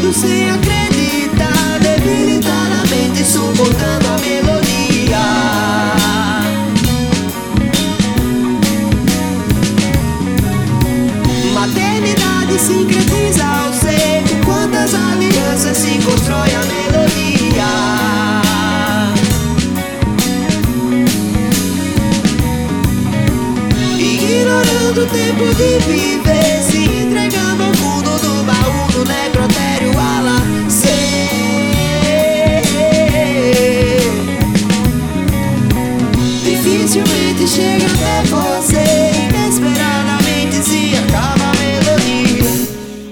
chorando sem acreditar, debilitadamente suportando a melodia. Maternidade sincretiza o ser, quantas alianças se constrói a melodia. Ignorando o tempo de viver, se entregando ao fundo do baú do necrotério ala C. Dificilmente chega até você, inesperadamente se acaba a melodia.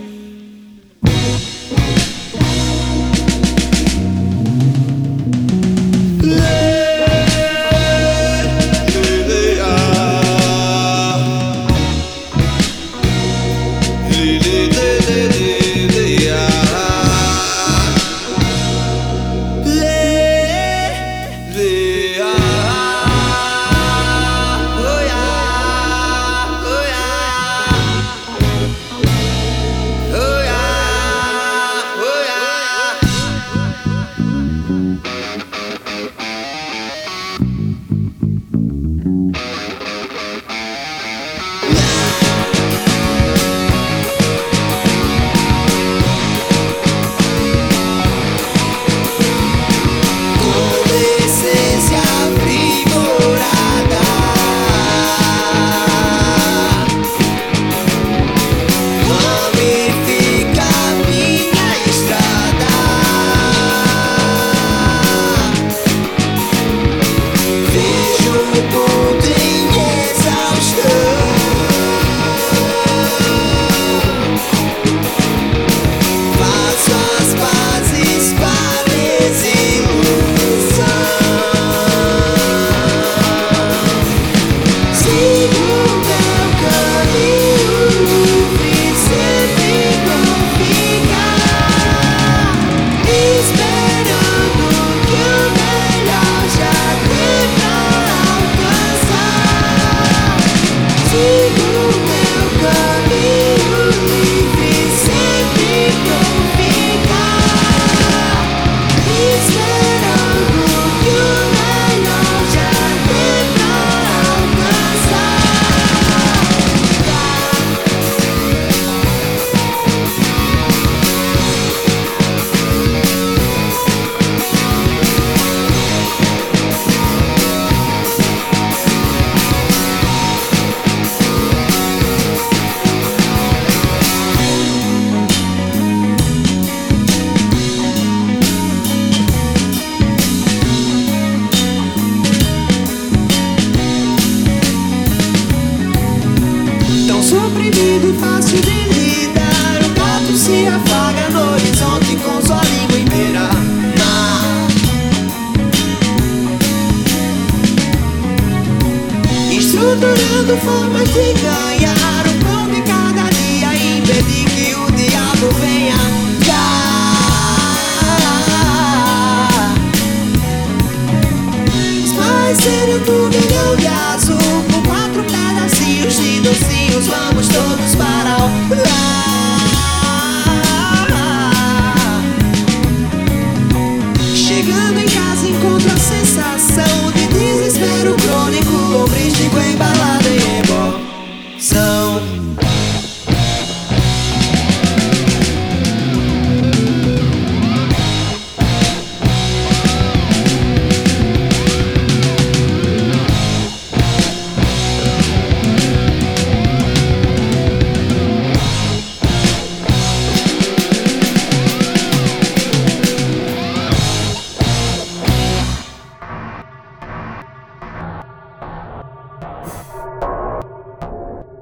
Suprimido e fácil de lidar, o gato se afaga no horizonte com sua língua inteira. Estruturando formas de ganhar o pão de cada dia e impedir que o diabo venha cá. Espareceram turbilhão de azul por 4 pedacinhos de docinhos. Vamos todos para o lar. Chegando em casa encontro a sensação de desespero crônico, logrístico embalado em emoção.